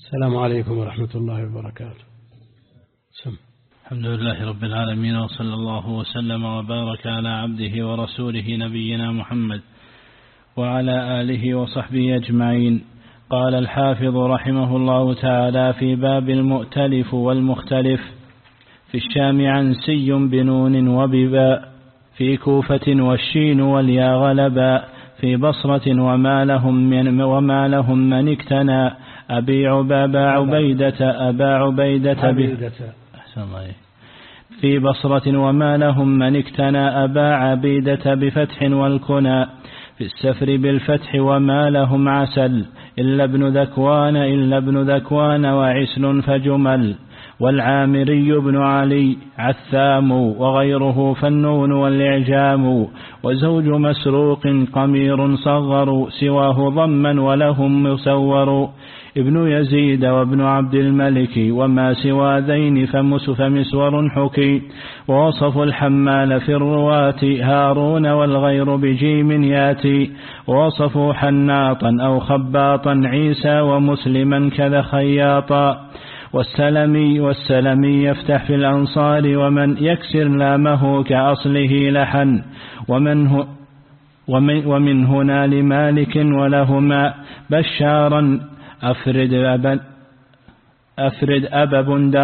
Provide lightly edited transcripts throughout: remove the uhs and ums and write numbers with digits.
السلام عليكم ورحمة الله وبركاته. الحمد لله رب العالمين، وصلى الله وسلم وبارك على عبده ورسوله نبينا محمد وعلى آله وصحبه أجمعين. قال الحافظ رحمه الله تعالى في باب المؤتلف والمختلف: في الشام عنسي بنون وبباء، في كوفة والشين واليا غلبا، في بصرة وما لهم من اكتنى أبا عبيدة في بصرة وما لهم من اكتنى أبا عبيدة بفتح والكنى، في السفر بالفتح وما لهم عسل إلا ابن ذكوان وعسل فجمل، والعامري بن علي عثام وغيره فالنون والإعجام، وزوج مسروق قمير صغر سواه ضما ولهم مسور، ابن يزيد وابن عبد الملك وما سوى ذين فمسور حكي، ووصف الحمال في الرواة هارون والغير بجيم ياتي، ووصفوا حناطا أو خباطا عيسى ومسلما كذا خياطا، والسلمي يفتح في الأنصار ومن يكسر لامه كأصله لحن، ومن هنا لمالك ولهما بشارا أفرد أبا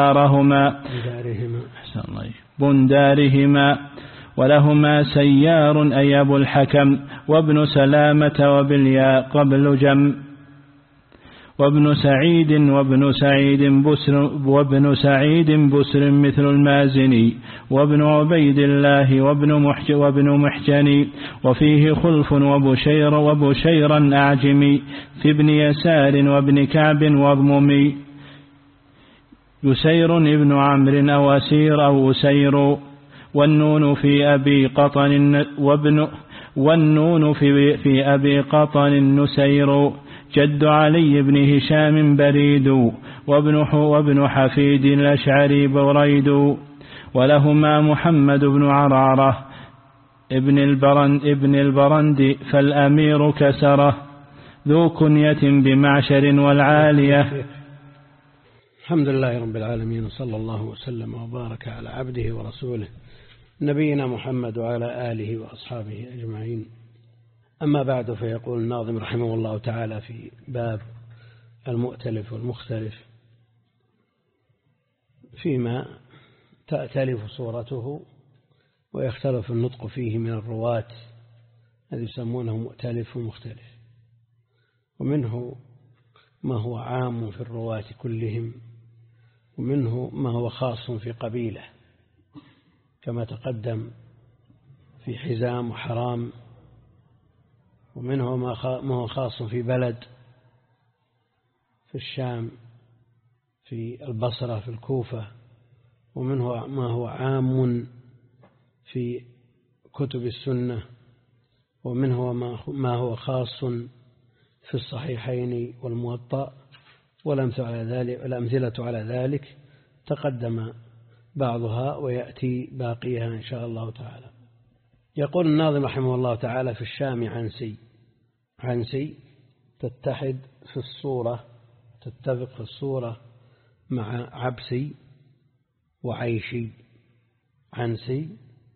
بندارهما ولهما سيار أي أبو الحكم، وابن سلامة وبالياء قبل جم، وابن سعيد بسر مثل المازني، وابن عبيد الله وابن محجني، وفيه خلف وبشيرا أعجمي، في ابن يسار وابن كعب واضممي، يسير ابن عمرو أو أسير أو أسير، والنون في أبي قطن نسير، جد علي بن هشام بريد، وابن حفيد الأشعري بريد، ولهما محمد بن عرعرة ابن البرند فالأمير كسره، ذو كنية بمعشر والعالية. الحمد لله رب العالمين، وصلى الله وسلم وبارك على عبده ورسوله نبينا محمد وعلى آله وأصحابه أجمعين. أما بعد، فيقول الناظم رحمه الله تعالى في باب المؤتلف والمختلف: فيما تأتلف صورته ويختلف النطق فيه من الرواة الذي يسمونه مؤتلف ومختلف، ومنه ما هو عام في الرواة كلهم، ومنه ما هو خاص في قبيلة كما تقدم في حزام وحرام، ومنه ما هو خاص في بلد في الشام، في البصرة، في الكوفة، ومنه ما هو عام في كتب السنة، ومنه ما هو خاص في الصحيحين والموطأ، والأمثلة على ذلك تقدم بعضها ويأتي باقيها إن شاء الله تعالى. يقول الناظم رحمه الله تعالى: في الشام عنسي تتحد في الصورة، تتفق في الصورة مع عبسي وعيشي، عنسي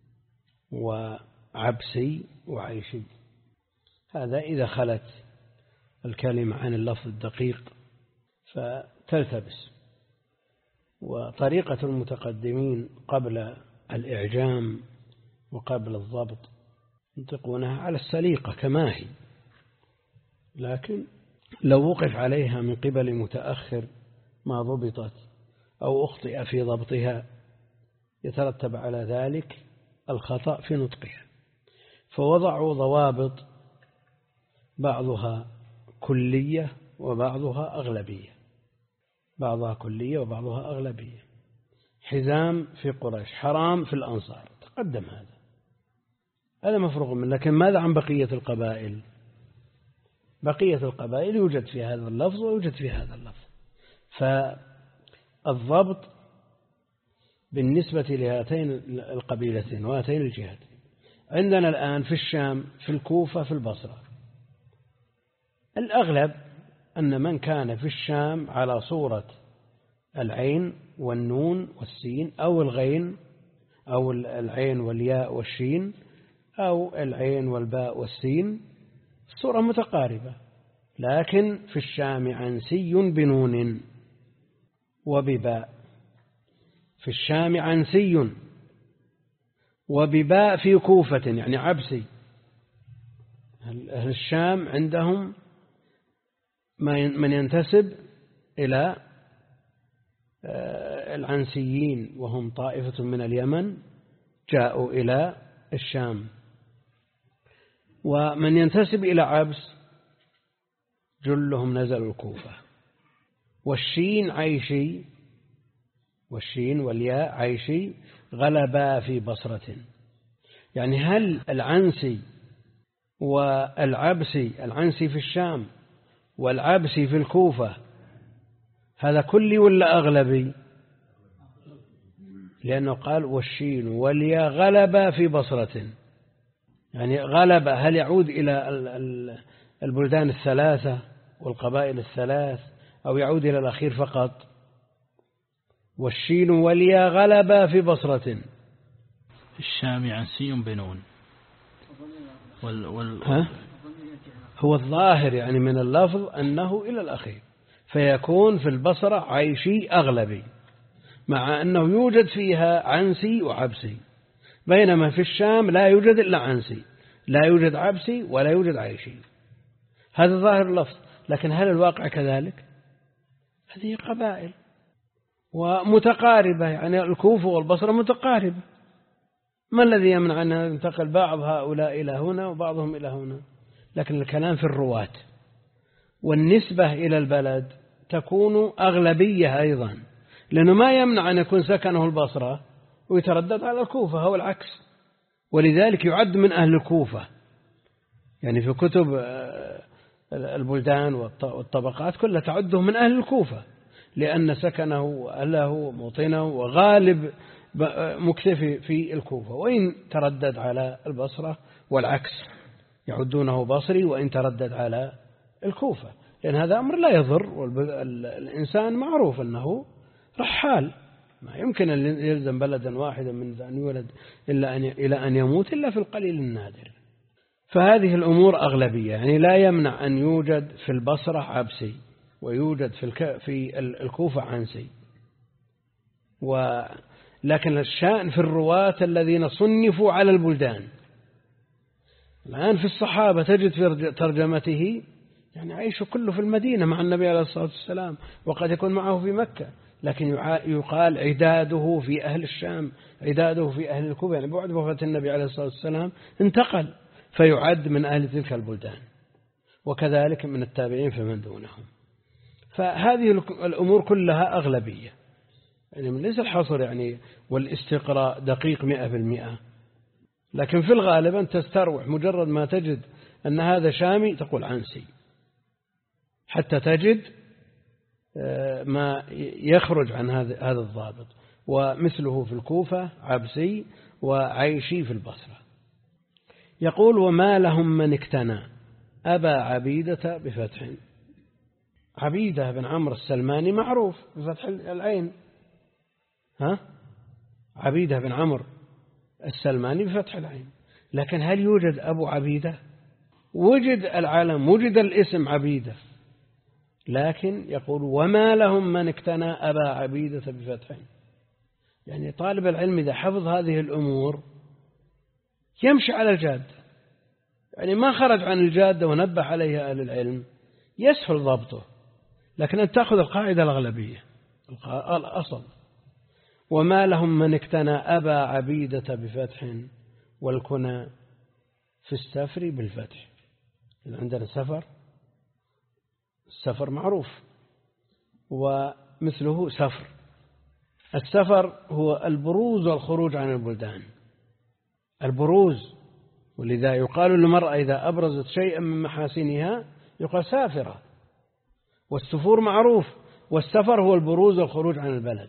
وعبسي وعيشي، هذا إذا خلت الكلمة عن اللفظ الدقيق فتلتبس. وطريقة المتقدمين قبل الإعجام وقبل الضبط ينطقونها على السليقة كما هي، لكن لو وقف عليها من قبل متأخر ما ضبطت أو أخطئ في ضبطها يترتب على ذلك الخطأ في نطقها، فوضعوا ضوابط بعضها كلية وبعضها أغلبية، بعضها كلية وبعضها أغلبية. حزام في قريش، حرام في الأنصار، تقدم هذا مفروغ منه. لكن ماذا عن بقية القبائل؟ بقية القبائل يوجد في هذا اللفظ ويوجد في هذا اللفظ، فالضبط بالنسبة لهاتين القبيلتين وهاتين الجهتين. عندنا الآن في الشام، في الكوفة، في البصرة، الأغلب أن من كان في الشام على صورة العين والنون والسين أو الغين أو العين والياء والشين أو العين والباء والسين صورة متقاربة، لكن في الشام عنسي بنون وبباء، في الشام عنسي وبباء في كوفة يعني عبسي. أهل الشام عندهم من ينتسب إلى العنسيين وهم طائفة من اليمن جاءوا إلى الشام، ومن ينتسب إلى عبس جلهم نزلوا الكوفة. والشين عيشي، والشين والياء عيشي غلبا في بصرة. يعني هل العنسي والعبسي، العنسي في الشام والعبسي في الكوفة، هذا كلي ولا أغلبي؟ لأنه قال والشين والياء غلبا في بصرة، يعني غلب هل يعود إلى البلدان الثلاثة والقبائل الثلاث أو يعود إلى الأخير فقط؟ والشين والياء غلبا في بصرة. الشام عنسي بنون هو الظاهر يعني من اللفظ أنه إلى الأخير، فيكون في البصرة عيشي أغلبي، مع أنه يوجد فيها عنسي وعبسي، بينما في الشام لا يوجد إلا عنسي، لا يوجد عبسي ولا يوجد عيشي. هذا ظاهر اللفظ، لكن هل الواقع كذلك؟ هذه قبائل ومتقاربة، يعني الكوفة والبصرة متقاربة، ما الذي يمنع أن ينتقل بعض هؤلاء إلى هنا وبعضهم إلى هنا؟ لكن الكلام في الرواة، والنسبة إلى البلد تكون أغلبية أيضا، لأنه ما يمنع أن يكون سكنه البصرة ويتردد على الكوفة أو العكس، ولذلك يعد من أهل الكوفة. يعني في كتب البلدان والطبقات كلها تعده من أهل الكوفة، لأن سكنه وأهله موطنه وغالب مكتفي في الكوفة، وإن تردد على البصرة والعكس يعدونه بصري وإن تردد على الكوفة، لأن هذا أمر لا يضر، والإنسان معروف أنه رحال، ما يمكن أن يلزم بلدا واحدا من أن يولد إلى أن يموت إلا في القليل النادر. فهذه الأمور أغلبية، يعني لا يمنع أن يوجد في البصرة عبسي ويوجد في الكوفة عنسي، لكن الشأن في الرواة الذين صنفوا على البلدان. الآن في الصحابة تجد في ترجمته يعني عيش كله في المدينة مع النبي عليه الصلاة والسلام، وقد يكون معه في مكة، لكن يقال عداده في أهل الشام، عداده في أهل الكوفة، يعني بعد وفاة النبي عليه الصلاة والسلام انتقل فيعد من أهل تلك البلدان، وكذلك من التابعين فمن دونهم. فهذه الأمور كلها أغلبية، يعني ليس الحصر يعني والاستقراء دقيق 100%، لكن في الغالب أن تستروح مجرد ما تجد أن هذا شامي تقول عنسي، حتى تجد ما يخرج عن هذا الضابط. ومثله في الكوفة عبسي وعيشي في البصرة. يقول وما لهم من اكتنى أبا عبيدة بفتح. عبيدة بن عمرو السلماني معروف بفتح العين، عبيدة بن عمرو السلماني بفتح العين، لكن هل يوجد أبو عبيدة؟ وجد العالم، وجد الاسم عبيدة، لكن يقول وما لهم من اكتنى أبا عبيدة بفتح. يعني طالب العلم إذا حفظ هذه الأمور يمشي على الجادة، يعني ما خرج عن الجادة ونبه عليها أهل العلم يسهل ضبطه، لكن أن تأخذ القاعدة الأغلبية الأصل. وما لهم من اكتنى أبا عبيدة بفتح والكنى في السفر بالفتح. إذا عندنا سفر، السفر معروف ومثله سفر. السفر هو البروز والخروج عن البلدان، البروز، ولذا يقال للمرأة إذا أبرزت شيئا من محاسنها يقال سافرة. والسفور معروف، والسفر هو البروز والخروج عن البلد.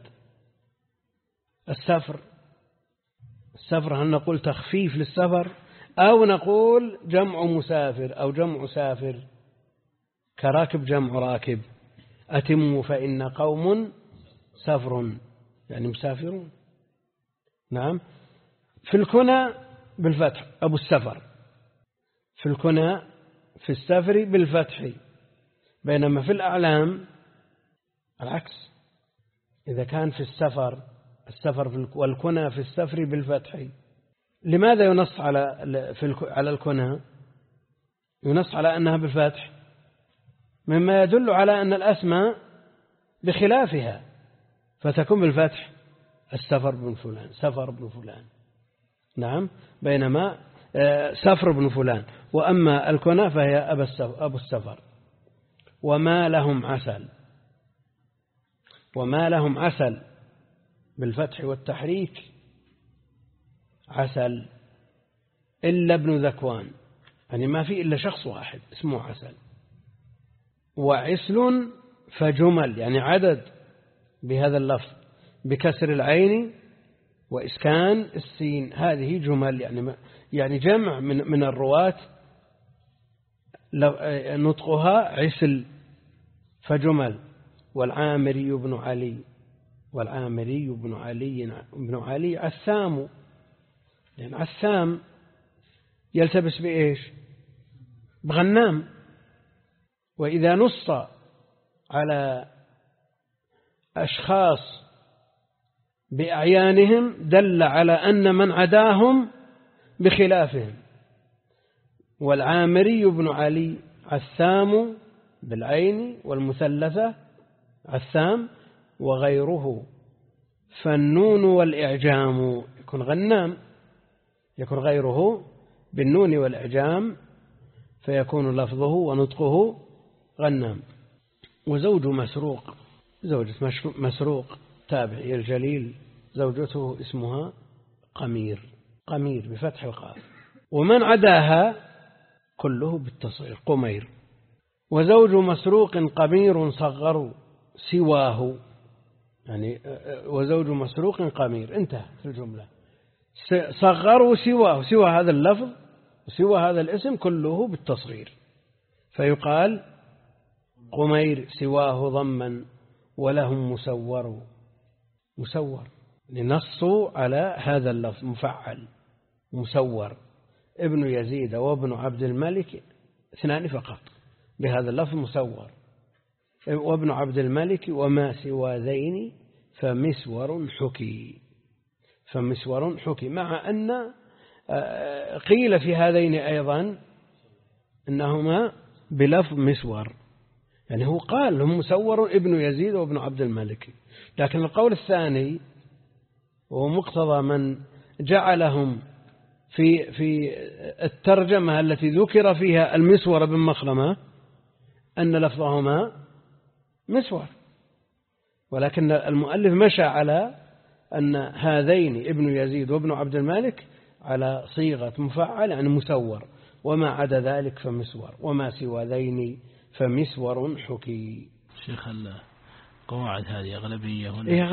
السفر هل نقول تخفيف للسفر أو نقول جمع مسافر أو جمع سافر؟ كراكب جمع راكب. أتموا فإن قوم سفر يعني مسافرون. نعم. في الكنى بالفتح أبو السفر، في الكنى في السفر بالفتح، بينما في الأعلام العكس، إذا كان في السفر والكنى في السفر بالفتح. لماذا ينص على الكنى؟ ينص على أنها بالفتح مما يدل على أن الأسماء بخلافها، فتكون بالفتح السفر بن فلان، سفر بن فلان. نعم. بينما سفر بن فلان. وأما الكنى فهي أبو السفر. وما لهم عسل، وما لهم عسل بالفتح والتحريك عسل إلا ابن ذكوان، يعني ما في إلا شخص واحد اسمه عسل. وعسل فجمل يعني عدد بهذا اللفظ بكسر العين وإسكان السين، هذه جمل يعني جمع من الرواة نطقها عسل فجمل. والعامري بن علي، والعامري بن علي عثام، لأن عثام يلتبس بإيش؟ بغنام. وإذا نص على أشخاص بأعيانهم دل على أن من عداهم بخلافهم. والعامري بن علي عثام بالعين والمثلثة عثام، وغيره فالنون والإعجام يكون غنام، يكون غيره بالنون والإعجام فيكون لفظه ونطقه غنام. وزوج مسروق، زوجة مسروق تابعي الجليل، زوجته اسمها قمير، قمير بفتح القاف. ومن عداها كله بالتصغير قمير. وزوج مسروق قمير صغر سواه، يعني وزوج مسروق قمير، انتهى في الجملة. صغروا سواه، سوى هذا اللفظ وسوى هذا الاسم كله بالتصغير، فيقال قمير سواه ضما ولهم مسور. مسور لنصوا على هذا اللفظ مفعل مسور. ابن يزيد وابن عبد الملك اثنان فقط بهذا اللفظ مسور. وابن عبد الملك وما سوى ذين فمسور حكي، فمسور حكي. مع أن قيل في هذين أيضا أنهما بلفظ مسور، يعني هو قال هم مسور ابن يزيد وابن عبد الملك، لكن القول الثاني وهو مقتضى من جعلهم في الترجمة التي ذكر فيها المسور بن مخرمة أن لفظهما مسور، ولكن المؤلف مشى على أن هذين ابن يزيد وابن عبد الملك على صيغة مفعل يعني مسور، وما عدا ذلك فمسور، وما سوى ذين فمسور حكي. شيخ القواعد هذه أغلبية هنا؟ إيه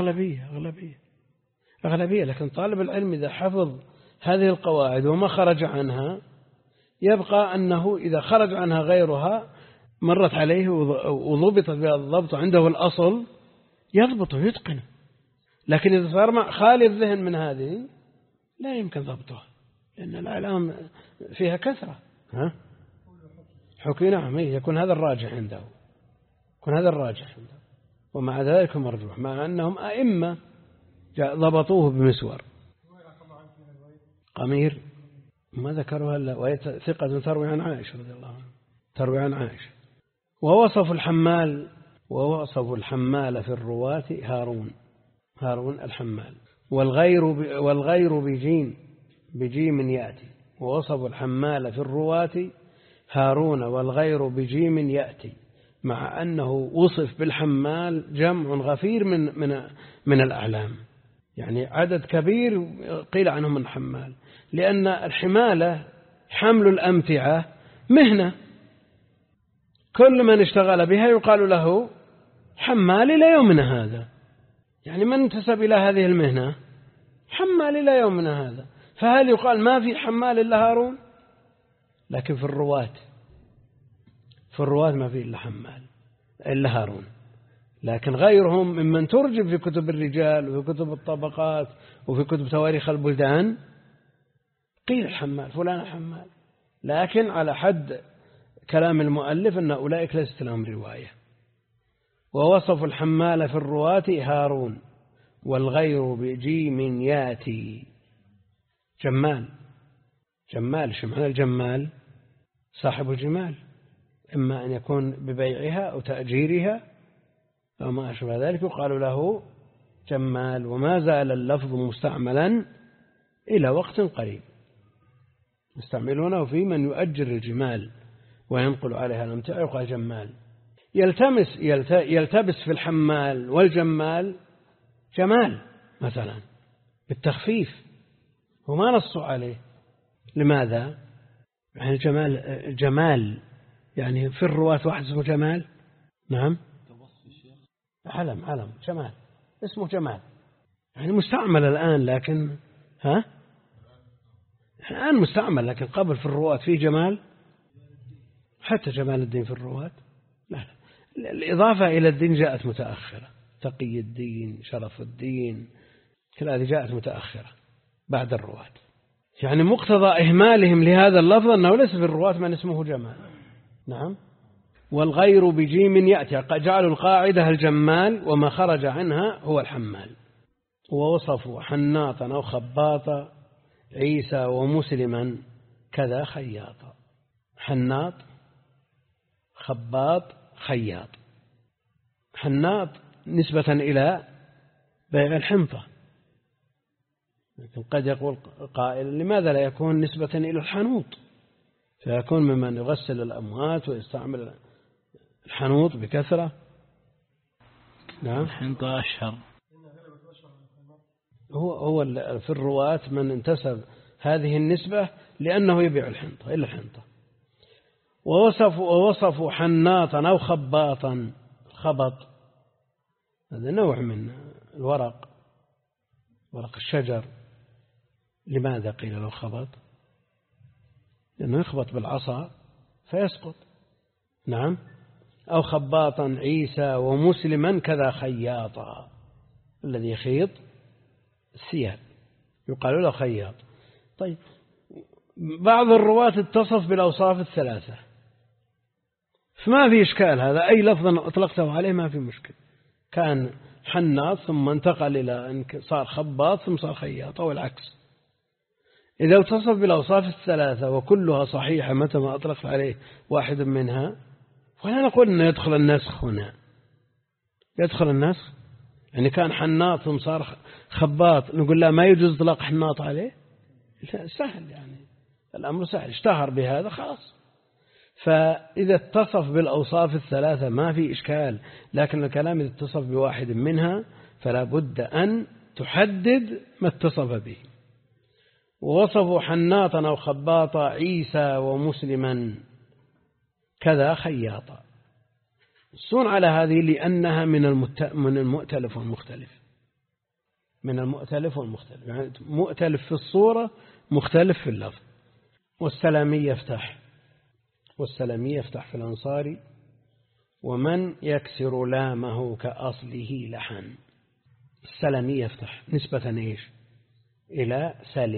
أغلبية، لكن طالب العلم إذا حفظ هذه القواعد وما خرج عنها يبقى أنه إذا خرج عنها غيرها مرت عليه وضبطت بها الضبط عنده الأصل يضبطه يتقنه، لكن إذا صار خالي الذهن من هذه لا يمكن ضبطها، لأن الأعلام فيها كثرة. حكي نعم، يكون هذا الراجح عنده، يكون هذا الراجح عنده، ومع ذلك مرجوح، مع أنهم أئمة ضبطوه بمسور. قمير ما ذكروا هلا، وهي ثقة تروي عن عائشة رضي الله عنها، تروي عن عائشة. ووصف الحمال في الرواة هارون الحمال. والغير بجيم يأتي. ووصف الحمال في الرواة هارون والغير بجيم يأتي، مع أنه وصف بالحمال جمع غفير من الأعلام، يعني عدد كبير قيل عنهم من حمال، لأن الحمالة حمل الأمتعة مهنة، كل من اشتغل بها يقال له حمال إلى يومنا هذا، يعني من انتسب إلى هذه المهنة حمال إلى يومنا هذا. فهل يقال ما في حمال إلا هارون؟ لكن في في الرواة ما فيه إلا حمال إلا هارون، لكن غيرهم ممن ترجم في كتب الرجال وفي كتب الطبقات وفي كتب تواريخ البلدان قيل الحمال فلان حمال، لكن على حد كلام المؤلف أن أولئك ليست لهم رواية. ووصف الحمال في الرواة هارون والغير بجيم ياتي. جمال شو معنى الجمال؟ صاحب الجمال، إما أن يكون ببيعها أو تأجيرها أو ما أشبه ذلك يقال له جمال. وما زال اللفظ مستعملا إلى وقت قريب، يستعملونه في من يؤجر الجمال وينقل عليها الأمتعة يقال جمال. يلتبس في الحمال والجمال جمال مثلا بالتخفيف وما نصوا عليه. لماذا؟ يعني الجمال يعني في الرواة واحد اسمه جمال. نعم علم جمال اسمه جمال، يعني مستعمل الآن، لكن الآن مستعمل، لكن قبل في الرواة فيه جمال، حتى جمال الدين في الرواة لا. الإضافة إلى الدين جاءت متأخرة، تقي الدين شرف الدين كل هذه جاءت متأخرة بعد الرواة. يعني مقتضى إهمالهم لهذا اللفظ أنه ليس في الرواة من اسمه جمال. نعم. والغير بجيم يأتي، جعلوا القاعدة الجمال وما خرج عنها هو الحمال. ووصفوا حناطا أو خباطا عيسى ومسلما كذا خياطا. حناط خباط خياط. حناط نسبة إلى بيع الحنطة، لكن قد يقول قائل لماذا لا يكون نسبة إلى الحنوط، فيكون ممن يغسل الأموات ويستعمل الحنوط بكثرة. نعم الحنطة أشهر. هو في الرواة من انتسب هذه النسبة لأنه يبيع الحنطة إلا الحنطة. ووصفوا حناطا أو خباطا. خبط هذا نوع من الورق، ورق الشجر. لماذا قيل له خبط؟ لأنه يخبط بالعصا فيسقط. نعم. أو خباطا عيسى ومسلما كذا خياطا، الذي يخيط الثياب يقال له خياط. طيب بعض الرواة اتصف بالأوصاف الثلاثة، فما في إشكال، هذا أي لفظ أطلقته عليه ما في مشكل. كان حناط ثم انتقل إلى أن صار خباط ثم صار خياط أو العكس. إذا اتصف بالأوصاف الثلاثة وكلها صحيحة متى ما أطلق عليه واحد منها، ولا نقول أنه يدخل النسخ هنا. يدخل النسخ يعني كان حناط ثم صار خباط، نقول لا ما يجوز إطلاق حناط عليه. سهل، يعني الأمر سهل، اشتهر بهذا خلاص. فإذا اتصف بالأوصاف الثلاثة ما في إشكال، لكن الكلام إذا اتصف بواحد منها فلا بد أن تحدد ما اتصف به. ووصفوا حناطا أو خباطا عيسى ومسلما كذا خياطا. الصون على هذه لأنها من المؤتلف والمختلف. من المؤتلف والمختلف، يعني مؤتلف في الصورة مختلف في اللفظ. والسلامي يفتح في الأنصار ومن يكسر لامه كأصله لحن. السلامي يفتح نسبة إيش؟ إلى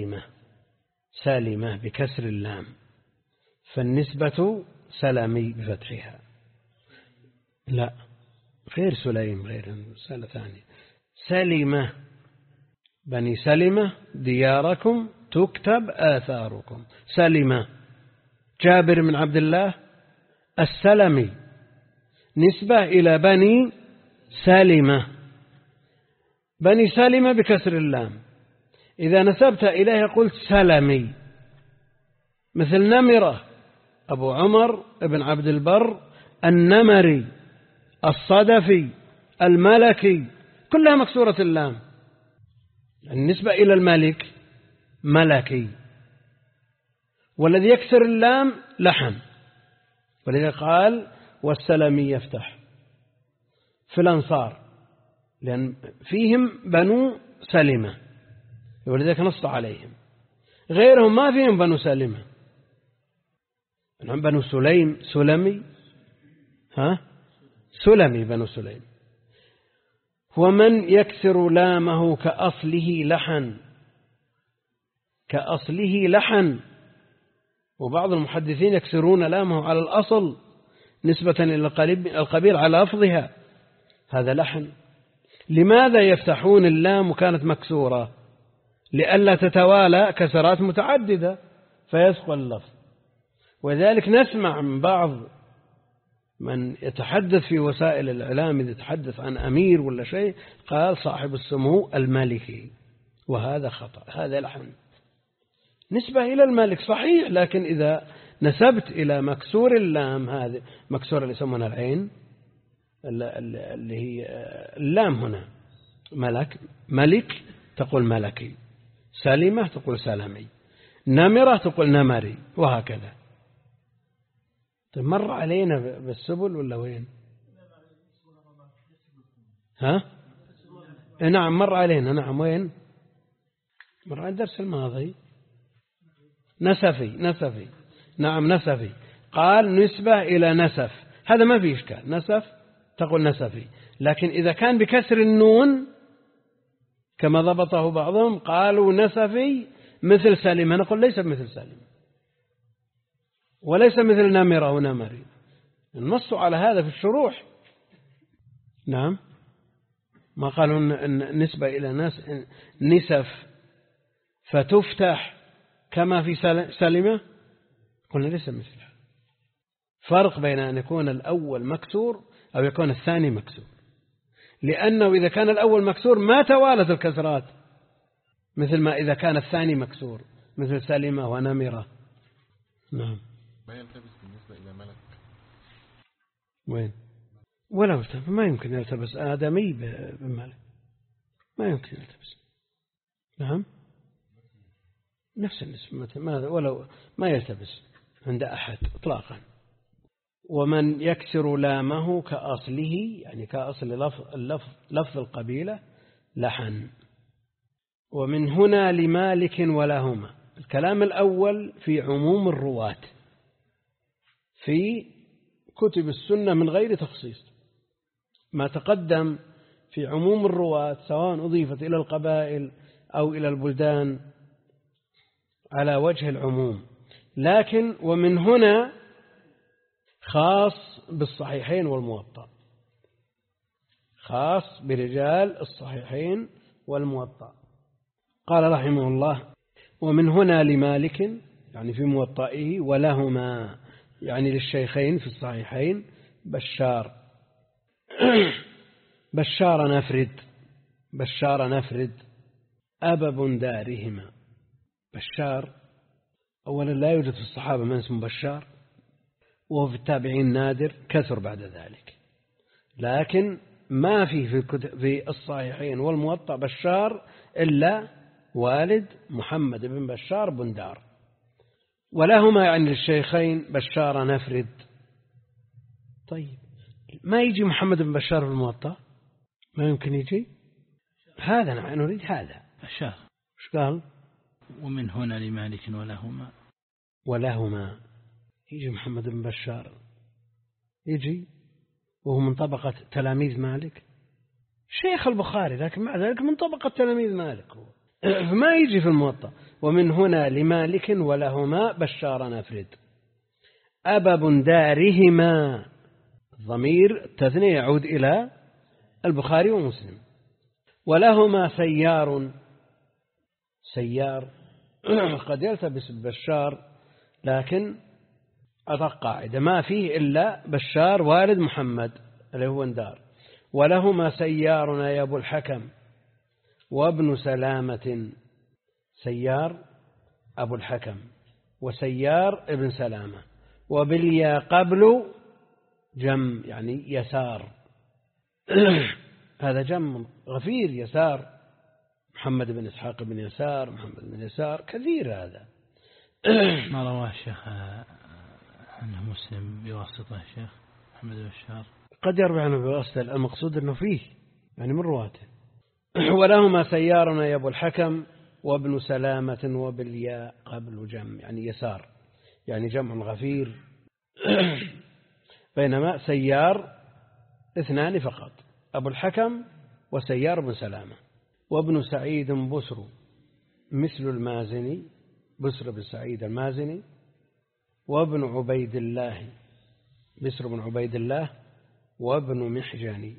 سالمة بكسر اللام، فالنسبة سلامي بفتحها. لا غير سليم، غير مسألة ثانية. سلمة بني سلمة دياركم تكتب آثاركم. سلمة جابر بن عبد الله السلمي نسبة إلى بني سلمة. بني سلمة بكسر اللام، إذا نسبت إليه قلت سلمي. مثل نمرة أبو عمر بن عبد البر النمري الصدفي الملكي، كلها مكسورة اللام. النسبة إلى الملك ملكي، والذي يكسر اللام لحن. ولذا قال والسلمي يفتح في الأنصار، لأن فيهم بنو سلمة، ولذلك نص عليهم. غيرهم ما فيهم بنو سلمة، بنو سليم سلمي سلمي بنو سليم. ومن يكسر لامه كأصله لحن، وبعض المحدثين يكسرون لامه على الأصل نسبة إلى القبيل على لفظها، هذا لحن. لماذا يفتحون اللام وكانت مكسورة؟ لئلا تتوالى كسرات متعددة فيثقل اللفظ. وذلك نسمع من بعض من يتحدث في وسائل الإعلام إذا يتحدث عن أمير ولا شيء قال صاحب السمو الملكي، وهذا خطأ، هذا لحن نسبة إلى الملك صحيح، لكن إذا نسبت إلى مكسور اللام، هذه مكسور اللي يسمونها العين اللي هي اللام هنا، ملك تقول ملكي، سلمة تقول سلمي، نمرة تقول نمري، وهكذا. مر علينا بالسبل ولا وين؟ نعم مر علينا، نعم وين؟ مر على الدرس الماضي. نسفي نعم نسفي، قال نسبة إلى نسف، هذا ما فيه إشكال، نسف تقول نسفي. لكن إذا كان بكسر النون كما ضبطه بعضهم قالوا نسفي مثل سلمة، نقول ليس مثل سلمة وليس مثل نمرة ونمري، نصوا على هذا في الشروح. نعم ما قالوا نسبة إلى نسف فتفتح كما في سلمة، قلنا ليس مثلها. فرق بين أن يكون الأول مكسور أو يكون الثاني مكسور، لأنه إذا كان الأول مكسور ما توالت الكسرات مثل ما إذا كان الثاني مكسور مثل سلمة ونمرة. نعم ما يلتبس بالنسبة إلى ملك وين؟ ولا ما يمكن يلتبس آدمي بملك، ما يمكن يلتبس. نعم نفس الاسم ماذا ولو ما يلتبس عند أحد إطلاقا. ومن يكسر لامه كأصله، يعني كأصل لفظ القبيلة لحن. ومن هنا لمالك ولهما، الكلام الأول في عموم الرواة في كتب السنة من غير تخصيص، ما تقدم في عموم الرواة سواء أضيفت إلى القبائل أو إلى البلدان على وجه العموم. لكن ومن هنا خاص بالصحيحين والموطأ، خاص برجال الصحيحين والموطأ. قال رحمه الله ومن هنا لمالك يعني في موطئه، ولهما يعني للشيخين في الصحيحين بشار نفرد أبا بندارهما. بشار أولا لا يوجد في الصحابة من اسمه بشار، وهو في التابعين نادر، كثر بعد ذلك، لكن ما في الصحيحين والموطأ بشار إلا والد محمد بن بشار بندار. ولهما يعني للشيخين بشار نفرد. طيب ما يجي محمد بن بشار في الموطأ؟ ما يمكن يجي هذا، نحن نريد هذا بشار. ايش قال؟ ومن هنا لمالك ولهما يجي محمد بن بشار، يجي وهو من طبقة تلاميذ مالك، شيخ البخاري، لكن مع ذلك من طبقة تلاميذ مالك هو، فما يجي في الموطأ. ومن هنا لمالك ولهما بشار نفرد أبا بندارهما، الضمير التثنية يعود إلى البخاري ومسلم. ولهما سيار قد يلتبس ببشار، لكن أدق قاعدة ما فيه إلا بشار والد محمد اللي هو بندار. ولهما سيارنا يا أبو الحكم وابن سلامة، سيار أبو الحكم وسيار ابن سلامة، وباليا قبل جم يعني يسار هذا جم غفير يسار، محمد بن إسحاق بن يسار، محمد بن يسار، كثير هذا. ما رواه الشيخ عنه مسلم بواسطة الشيخ محمد بن بشار؟ قد يروي عنه بواسطة، المقصود أنه فيه يعني من رواته. ولهما سيارنا يا أبو الحكم وابن سلامة وبالياء قبل جم يعني يسار، يعني جمع غفير. بينما سيار 2 فقط، أبو الحكم وسيار بن سلامة. وابن سعيد بسر مثل المازني، بسر بن سعيد المازني. وابن عبيد الله بسر بن عبيد الله. وابن محجني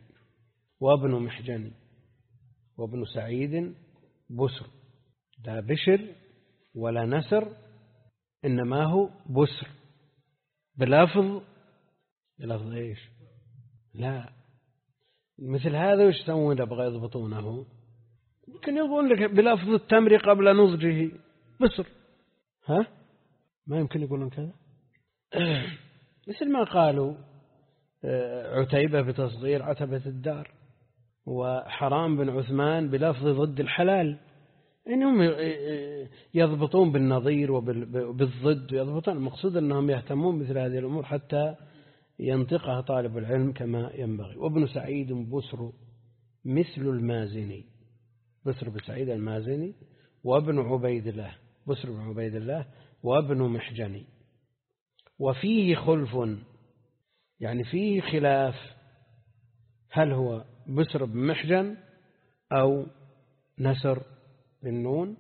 وابن سعيد بسر، لا بشر ولا نسر، إنما هو بسر بلفظ إيش؟ لا، مثل هذا وش يسوون يبغى يضبطونه؟ يمكن يقولون لك بلفظ التمر قبل نضجه بسر، ها؟ ما يمكن يقولون كذا. مثل ما قالوا عتيبة بتصغير عتبة الدار، وحرام بن عثمان بلفظ ضد الحلال، إنهم يضبطون بالنظير وبالضد ويضبطون. المقصود أنهم يهتمون مثل هذه الأمور حتى ينطقها طالب العلم كما ينبغي. وابن سعيد بسر مثل المازني، بسر بن سعيد المازني. وابن عبيد الله بسر بن عبيد الله. وابن محجني. وفيه خلف، يعني فيه خلاف، هل هو بسر بن محجن أو نسر بالنون.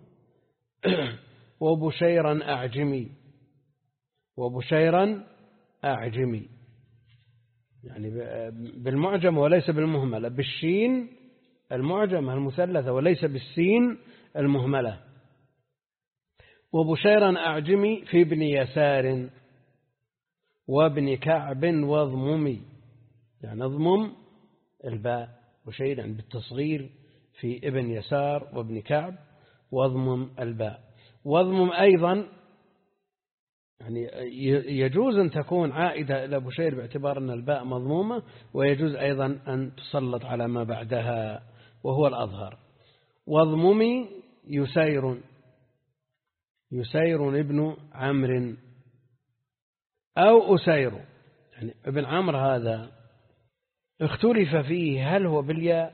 وبشيرا أعجمي، يعني بالمعجم وليس بالمهملة، بالشين المعجمة المثلثة وليس بالسين المهملة. وبشيرا أعجمي في ابن يسار وابن كعب واضممي، يعني اضمم الباء، بشير يعني بالتصغير في ابن يسار وابن كعب، واضمم الباء. واضمم أيضا يعني يجوز أن تكون عائدة إلى بشير باعتبار أن الباء مضمومة، ويجوز أيضا أن تسلط على ما بعدها وهو الأظهر. واضممي يسير ابن عمرو أو أسير، يعني ابن عمرو هذا اختلف فيه هل هو بالياء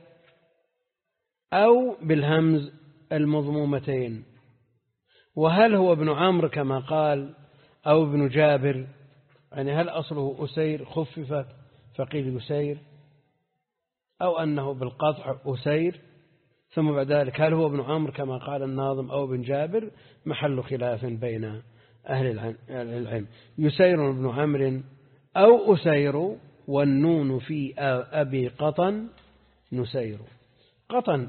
أو بالهمز المضمومتين، وهل هو ابن عمرو كما قال أو ابن جابر، يعني هل أصله أسير خففت فقيل يسير، أو أنه بالقطع أسير، ثم بعد ذلك هل هو ابن عمرو كما قال الناظم أو ابن جابر، محل خلاف بين أهل العلم. يسير ابن عمرو أو أسير، والنون في أبي قطن نسير. قطن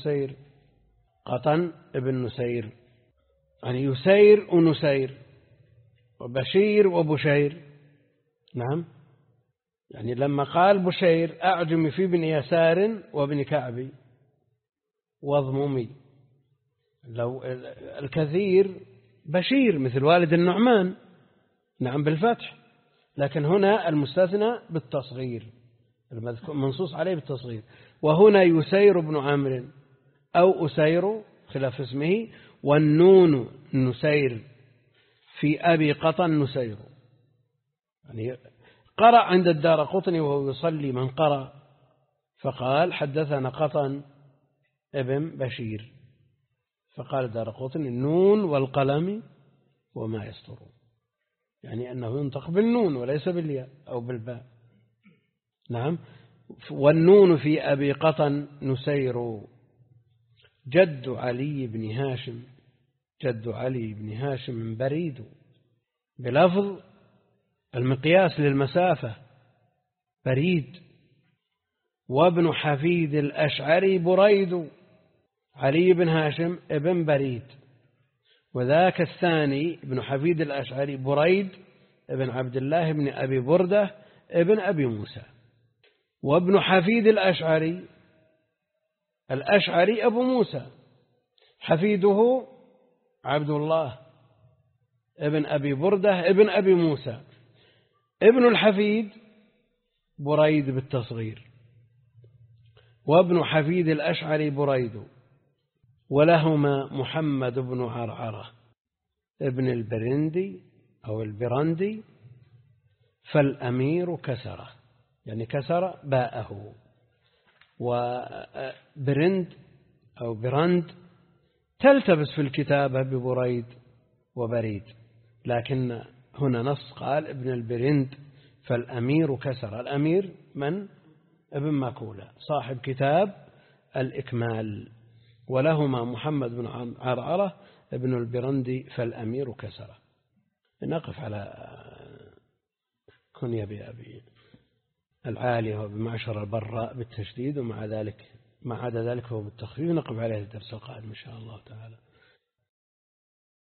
ابن نسير، يعني يسير ونسير، وبشير وبشير. نعم، يعني لما قال بشير أعجم في ابن يسار وابن كعب واضممي. لو الكثير بشير مثل والد النعمان، نعم بالفتح، لكن هنا المستثنى بالتصغير، المنصوص عليه بالتصغير. وهنا يسير ابن عمرو أو أسير خلاف اسمه، والنون نسير في أبي قطن نسير. يعني قرأ عند الدارقطني وهو يصلي من قرأ فقال حدثنا قطن ابن بشير، فقال الدارقطني النون والقلم وما يسطرون، يعني أنه ينطق بالنون وليس بالياء أو بالباء. نعم. والنون في أبي قطن نسير. جد علي بن هاشم بريد، بلفظ المقياس للمسافة بريد. وابن حفيد الأشعري بريد، علي بن هاشم ابن بريد، وذاك الثاني ابن حفيد الأشعري بريد ابن عبد الله بن أبي بردة ابن أبي موسى. وابن حفيد الأشعري أبو موسى، حفيده عبد الله ابن أبي بردة ابن أبي موسى. ابن الحفيد بريد بالتصغير، وابن حفيد الأشعري بريد. ولهما محمد بن عرعرة ابن البرندي أو البرندي، فالأمير كسره، يعني كسر باءه. وبرند أو برند تلتبس في الكتابة ببريد وبريد، لكن هنا نص قال ابن البرند فالأمير كسر. الأمير من؟ ابن ماكولة صاحب كتاب الإكمال، ولهما محمد بن عرعرة ابن البرندي فالأمير كسر. نقف على كنية بأبي العالية وبمعشر البراء بالتشديد، ومع ذلك ما عدا ذلك هو بالتخفيف. نقف عليه الدرس القادم إن شاء الله تعالى.